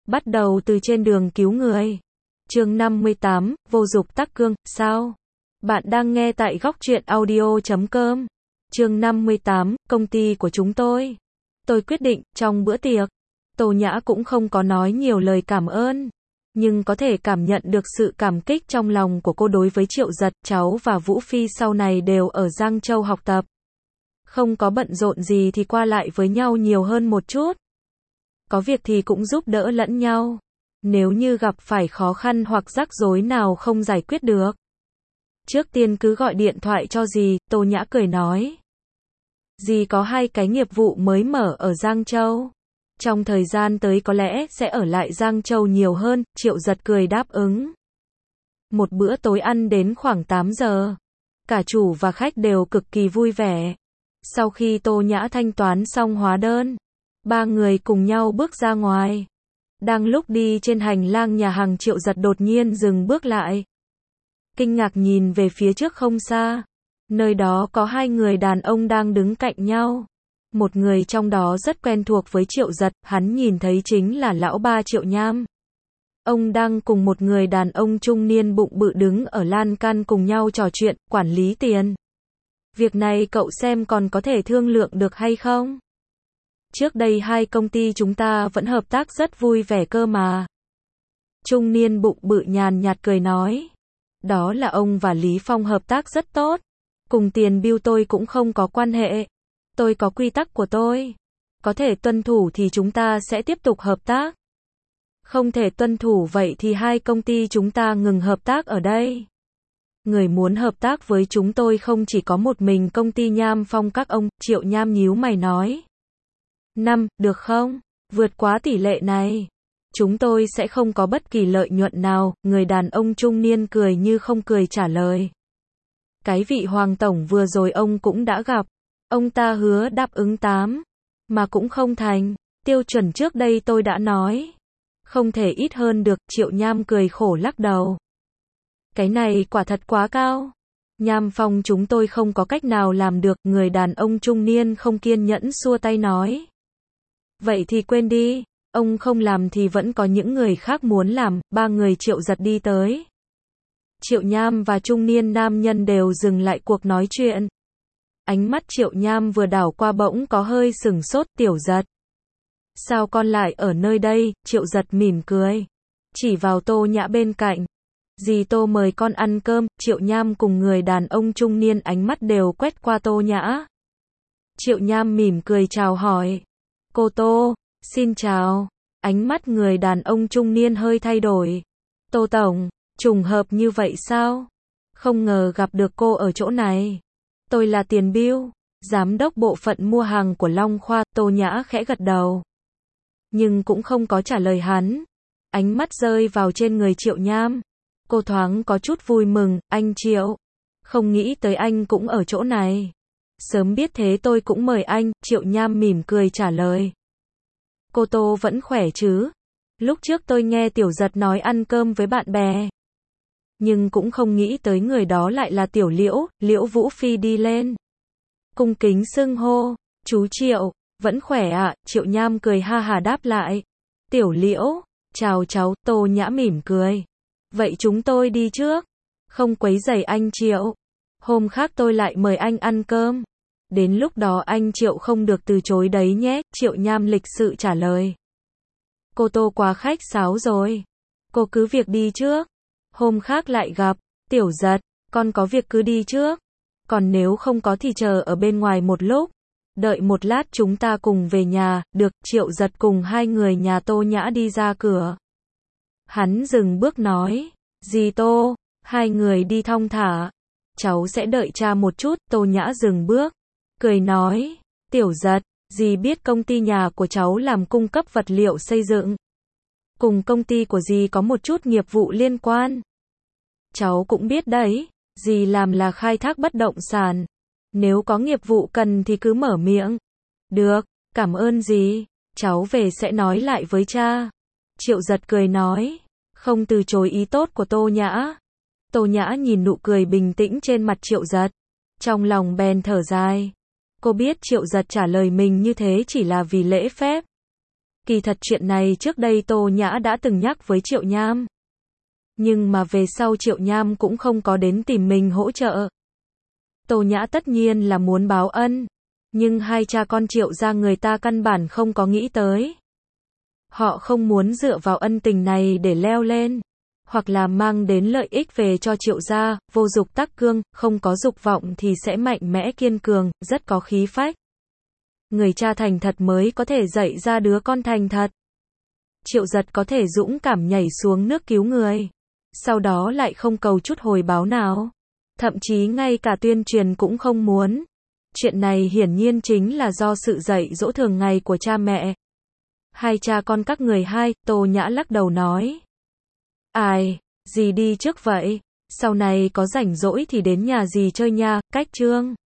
Bắt đầu từ trên đường cứu người. Chương 58, vô dục tắc cương, sao? Bạn đang nghe tại góc truyện audio.com. Chương 58, công ty của chúng tôi. Tôi quyết định, trong bữa tiệc, Tô Nhã cũng không có nói nhiều lời cảm ơn. Nhưng có thể cảm nhận được sự cảm kích trong lòng của cô đối với Triệu Giật, cháu và Vũ Phi sau này đều ở Giang Châu học tập. Không có bận rộn gì thì qua lại với nhau nhiều hơn một chút. Có việc thì cũng giúp đỡ lẫn nhau. Nếu như gặp phải khó khăn hoặc rắc rối nào không giải quyết được, trước tiên cứ gọi điện thoại cho dì, Tô Nhã cười nói. Dì có 2 cái nghiệp vụ mới mở ở Giang Châu. Trong thời gian tới có lẽ sẽ ở lại Giang Châu nhiều hơn, Triệu Giật cười đáp ứng. Một bữa tối ăn đến khoảng 8 giờ. Cả chủ và khách đều cực kỳ vui vẻ. Sau khi Tô Nhã thanh toán xong hóa đơn, 3 người cùng nhau bước ra ngoài. Đang lúc đi trên hành lang nhà hàng, Triệu Giật đột nhiên dừng bước lại. Kinh ngạc nhìn về phía trước không xa. Nơi đó có 2 người đàn ông đang đứng cạnh nhau. Một người trong đó rất quen thuộc với Triệu Giật, hắn nhìn thấy chính là lão ba Triệu Nham. Ông đang cùng một người đàn ông trung niên bụng bự đứng ở lan can cùng nhau trò chuyện, quản lý tiền. Việc này cậu xem còn có thể thương lượng được hay không? Trước đây 2 công ty chúng ta vẫn hợp tác rất vui vẻ cơ mà. Trung niên bụng bự nhàn nhạt cười nói. Đó là ông và Lý Phong hợp tác rất tốt. Cùng tiền bill tôi cũng không có quan hệ. Tôi có quy tắc của tôi. Có thể tuân thủ thì chúng ta sẽ tiếp tục hợp tác. Không thể tuân thủ vậy thì 2 công ty chúng ta ngừng hợp tác ở đây. Người muốn hợp tác với chúng tôi không chỉ có một mình công ty Nham Phong các ông, Triệu Nham nhíu mày nói. 5, được không? Vượt quá tỷ lệ này, chúng tôi sẽ không có bất kỳ lợi nhuận nào, người đàn ông trung niên cười như không cười trả lời. Cái vị Hoàng Tổng vừa rồi ông cũng đã gặp, ông ta hứa đáp ứng 8, mà cũng không thành, tiêu chuẩn trước đây tôi đã nói. Không thể ít hơn được, Triệu Nham cười khổ lắc đầu. Cái này quả thật quá cao. Nham Phong chúng tôi không có cách nào làm được, người đàn ông trung niên không kiên nhẫn xua tay nói. Vậy thì quên đi, ông không làm thì vẫn có những người khác muốn làm, 3 người Triệu Giật đi tới. Triệu Nham và trung niên nam nhân đều dừng lại cuộc nói chuyện. Ánh mắt Triệu Nham vừa đảo qua bỗng có hơi sửng sốt, Tiểu Giật. Sao con lại ở nơi đây? Triệu Giật mỉm cười. Chỉ vào Tô Nhã bên cạnh. Dì Tô mời con ăn cơm, Triệu Nham cùng người đàn ông trung niên ánh mắt đều quét qua Tô Nhã. Triệu Nham mỉm cười chào hỏi. Cô Tô, xin chào. Ánh mắt người đàn ông trung niên hơi thay đổi. Tô Tổng, trùng hợp như vậy sao? Không ngờ gặp được cô ở chỗ này. Tôi là Tiền Bill, giám đốc bộ phận mua hàng của Long Khoa. Tô Nhã khẽ gật đầu, nhưng cũng không có trả lời hắn. Ánh mắt rơi vào trên người Triệu Nham. Cô thoáng có chút vui mừng, anh Triệu. Không nghĩ tới anh cũng ở chỗ này. Sớm biết thế tôi cũng mời anh, Triệu Nham mỉm cười trả lời. Cô Tô vẫn khỏe chứ? Lúc trước tôi nghe Tiểu Giật nói ăn cơm với bạn bè. Nhưng cũng không nghĩ tới người đó lại là Tiểu Liễu, Liễu Vũ Phi đi lên. Cung kính xưng hô, chú Triệu, vẫn khỏe ạ, Triệu Nham cười ha hà đáp lại. Tiểu Liễu, chào cháu, Tô Nhã mỉm cười. Vậy chúng tôi đi trước. Không quấy rầy anh Triệu. Hôm khác tôi lại mời anh ăn cơm. Đến lúc đó anh Triệu không được từ chối đấy nhé, Triệu Nham lịch sự trả lời. Cô Tô quá khách sáo rồi. Cô cứ việc đi trước. Hôm khác lại gặp. Tiểu Giật, con có việc cứ đi trước. Còn nếu không có thì chờ ở bên ngoài một lúc. Đợi một lát chúng ta cùng về nhà, được, Triệu Giật cùng 2 người nhà Tô Nhã đi ra cửa. Hắn dừng bước nói. Dì Tô, 2 người đi thong thả. Cháu sẽ đợi cha một chút, Tô Nhã dừng bước. Cười nói. Tiểu Giật, dì biết công ty nhà của cháu làm cung cấp vật liệu xây dựng. Cùng công ty của dì có một chút nghiệp vụ liên quan. Cháu cũng biết đấy, dì làm là khai thác bất động sản. Nếu có nghiệp vụ cần thì cứ mở miệng. Được, cảm ơn dì. Cháu về sẽ nói lại với cha. Triệu Giật cười nói. Không từ chối ý tốt của Tô Nhã. Tô Nhã nhìn nụ cười bình tĩnh trên mặt Triệu Giật. Trong lòng bèn thở dài. Cô biết Triệu Giật trả lời mình như thế chỉ là vì lễ phép. Kỳ thật chuyện này trước đây Tô Nhã đã từng nhắc với Triệu Nham. Nhưng mà về sau Triệu Nham cũng không có đến tìm mình hỗ trợ. Tô Nhã tất nhiên là muốn báo ân. Nhưng hai cha con Triệu gia người ta căn bản không có nghĩ tới. Họ không muốn dựa vào ân tình này để leo lên. Hoặc là mang đến lợi ích về cho Triệu gia, vô dục tắc cương, không có dục vọng thì sẽ mạnh mẽ kiên cường, rất có khí phách. Người cha thành thật mới có thể dạy ra đứa con thành thật. Triệu Giật có thể dũng cảm nhảy xuống nước cứu người. Sau đó lại không cầu chút hồi báo nào. Thậm chí ngay cả tuyên truyền cũng không muốn. Chuyện này hiển nhiên chính là do sự dạy dỗ thường ngày của cha mẹ. Hai cha con các người hai, Tô Nhã lắc đầu nói. Ai, dì đi trước vậy. Sau này có rảnh rỗi thì đến nhà dì chơi nha, cách Trương.